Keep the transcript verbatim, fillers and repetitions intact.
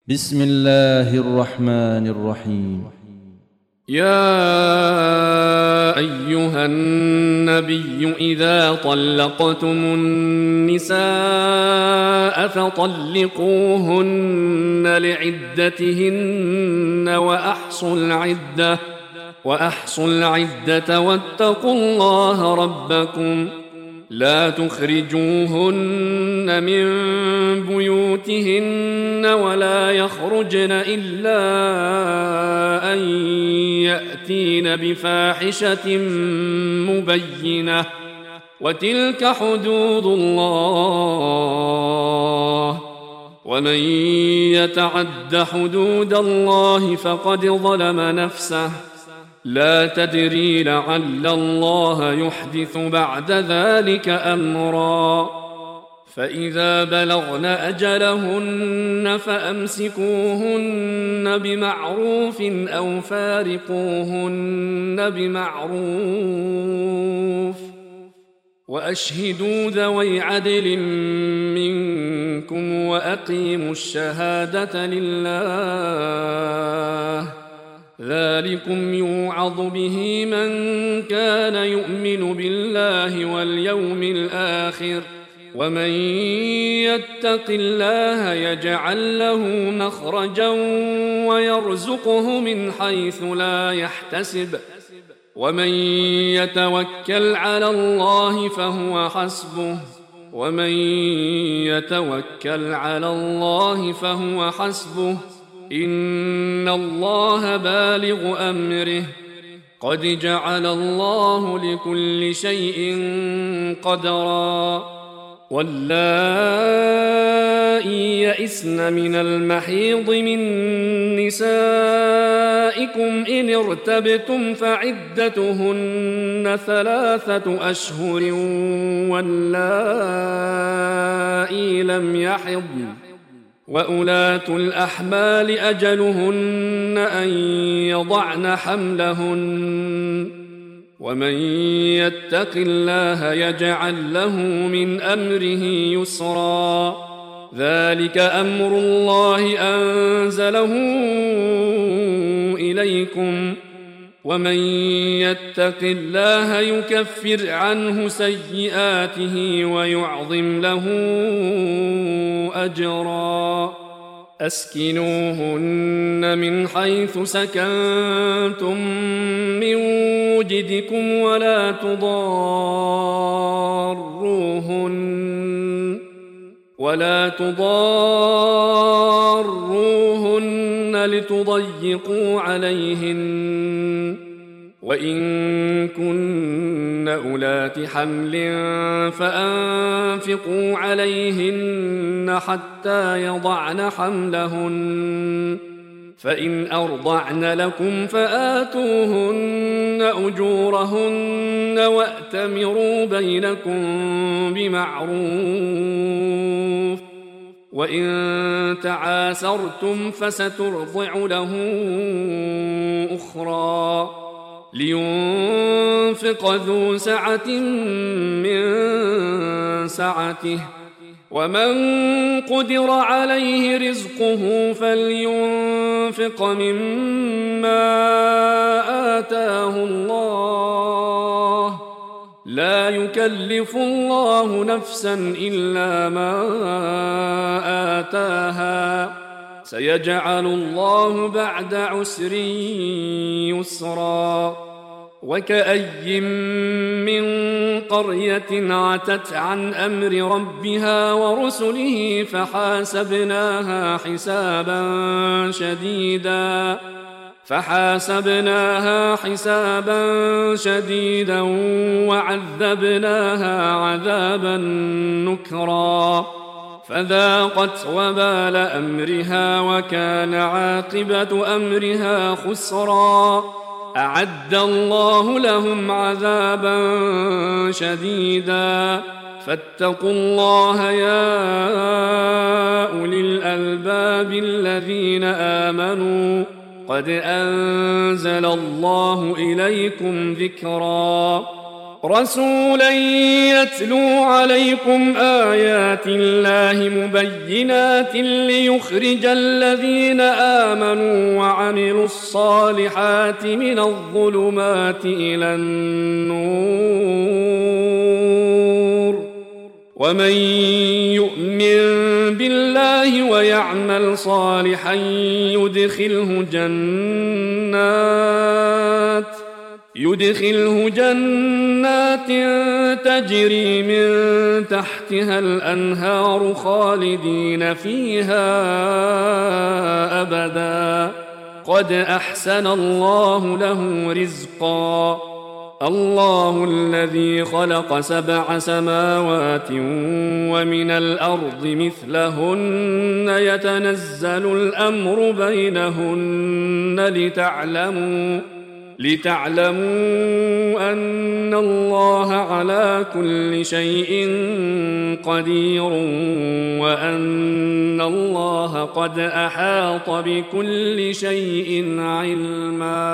بسم الله الرحمن الرحيم. يا أيها النبي إذا طلقتم النساء فطلقوهن لعدتهن وأحصوا العدة وأحصوا العدة واتقوا الله ربكم لا تخرجوهن من بيوتهن ولا يخرجن إلا أن يأتين بفاحشة مبينة وتلك حدود الله ومن يتعد حدود الله فقد ظلم نفسه لا تدري لعل الله يحدث بعد ذلك أمرا فإذا بلغن أجلهن فأمسكوهن بمعروف أو فارقوهن بمعروف وأشهدوا ذوي عدل منكم وأقيموا الشهادة لله ذلكم يوعظ به من كان يؤمن بالله واليوم الآخر ومن يتق الله يجعل له مخرجا ويرزقه من حيث لا يحتسب ومن يتوكل على الله فهو حسبه ومن يتوكل على الله فهو حسبه إن الله بالغ أمره قد جعل الله لكل شيء قدرا واللائي يئسن من المحيض من نسائكم إن ارتبتم فعدتهن ثلاثة أشهر واللائي لم يحضن وأولاة الأحمال أجلهن أن يضعن حملهن ومن يتق الله يجعل له من أمره يسرا ذلك أمر الله أنزله إليكم ومن يتق الله يكفر عنه سيئاته ويعظم له أجرا أسكنوهن من حيث سكنتم من وجدكم ولا تضاروهن ولا تضاروهن لتضيقوا عليهن وإن كن أولات حمل فأنفقوا عليهن حتى يضعن حملهن فإن أرضعن لكم فآتوهن أجورهن وأتمروا بينكم بمعروف وإن تعاسرتم فسترضع له أخرى لينفق ذو سعة من سعته ومن قدر عليه رزقه فلينفق مما آتاه الله لا يكلف الله نفسا إلا ما آتاها سيجعل الله بعد عسر يسرا وكأي من قرية عتت عن أمر ربها ورسله فحاسبناها حسابا شديدا فحاسبناها حسابا شديدا وعذبناها عذابا نكرا فذاقت وبال أمرها وكان عاقبة أمرها خسرا أعد الله لهم عذابا شديدا فاتقوا الله يا أولي الألباب الذين آمنوا قد أنزل الله إليكم ذكرا رسولا يتلو عليكم آيات الله مبينات ليخرج الذين آمنوا وعملوا الصالحات من الظلمات إلى النور ومن يؤمن بالله ويعمل صالحا يدخله جنات يدخله جنات تجري من تحتها الأنهار خالدين فيها أبدا قد أحسن الله له رزقا الله الذي خلق سبع سماوات ومن الأرض مثلهن يتنزل الأمر بينهن لتعلموا لتعلموا أن الله على كل شيء قدير وأن الله قد أحاط بكل شيء علما.